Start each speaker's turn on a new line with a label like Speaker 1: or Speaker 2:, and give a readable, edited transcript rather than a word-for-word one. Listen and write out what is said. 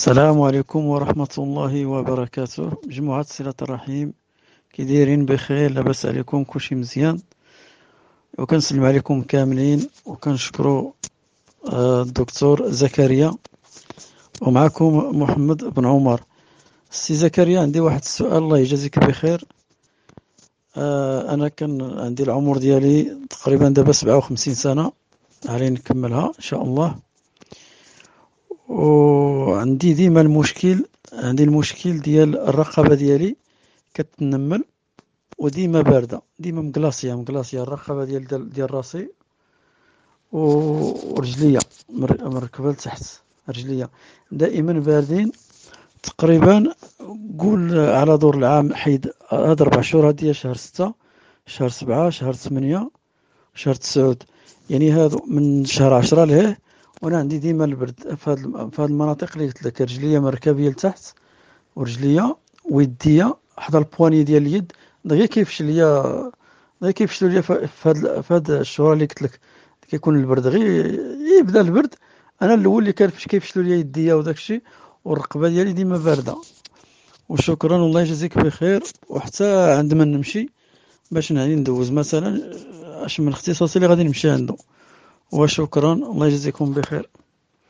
Speaker 1: السلام عليكم ورحمة الله وبركاته. مجموعة صلة الرحيم، كي دايرين؟ بخير؟ لاباس عليكم؟ كلشي مزيان؟ وكنسلم عليكم كاملين وكنشكروا الدكتور زكريا، ومعكم محمد بن عمر. سي زكريا، عندي واحد السؤال، الله يجازيك بخير. انا كان عندي العمر ديالي تقريبا دابا 57 سنة، علي نكملها ان شاء الله. وعندي ديما المشكل ديال الرقبة ديالي كتنمل، وديما باردة، ديما مقلاصية الرقبة ديال راسي ورجليا من الركبة لتحت. رجليا دائما باردين تقريبا. قول على دور العام، حيد هاد 4 شهور، هادي شهر 6، شهر 7، شهر 8، شهر 9، يعني هادو من شهر 10 لهيه وانا عندي ديما البرد في هاد المناطق اللي قلت لك. رجليا من الركبية لتحت، ورجليا ويديا حدا البواني ديال اليد. دغيا كيفشلوا ليا في هاد الشهور اللي قلت لك كيكون البرد. غير يبدا البرد، انا الاول اللي كيفشلوا ليا يديا وداك الشيء، والرقبه ديالي ديما بارده. وشكرا، والله يجزيك بخير. وحتى عندما نمشي باش نعني ندوز مثلا اش من اختصاصي اللي غادي نمشي عنده. وشكرا، الله يجزيكم بخير.